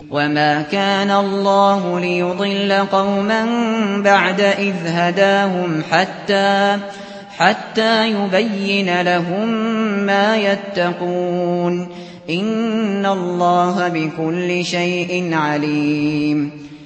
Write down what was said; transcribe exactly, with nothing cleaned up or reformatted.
وما كان الله ليضل قوما بعد إذ هداهم حتى حتى يبين لهم ما يتقون إن الله بكل شيء عليم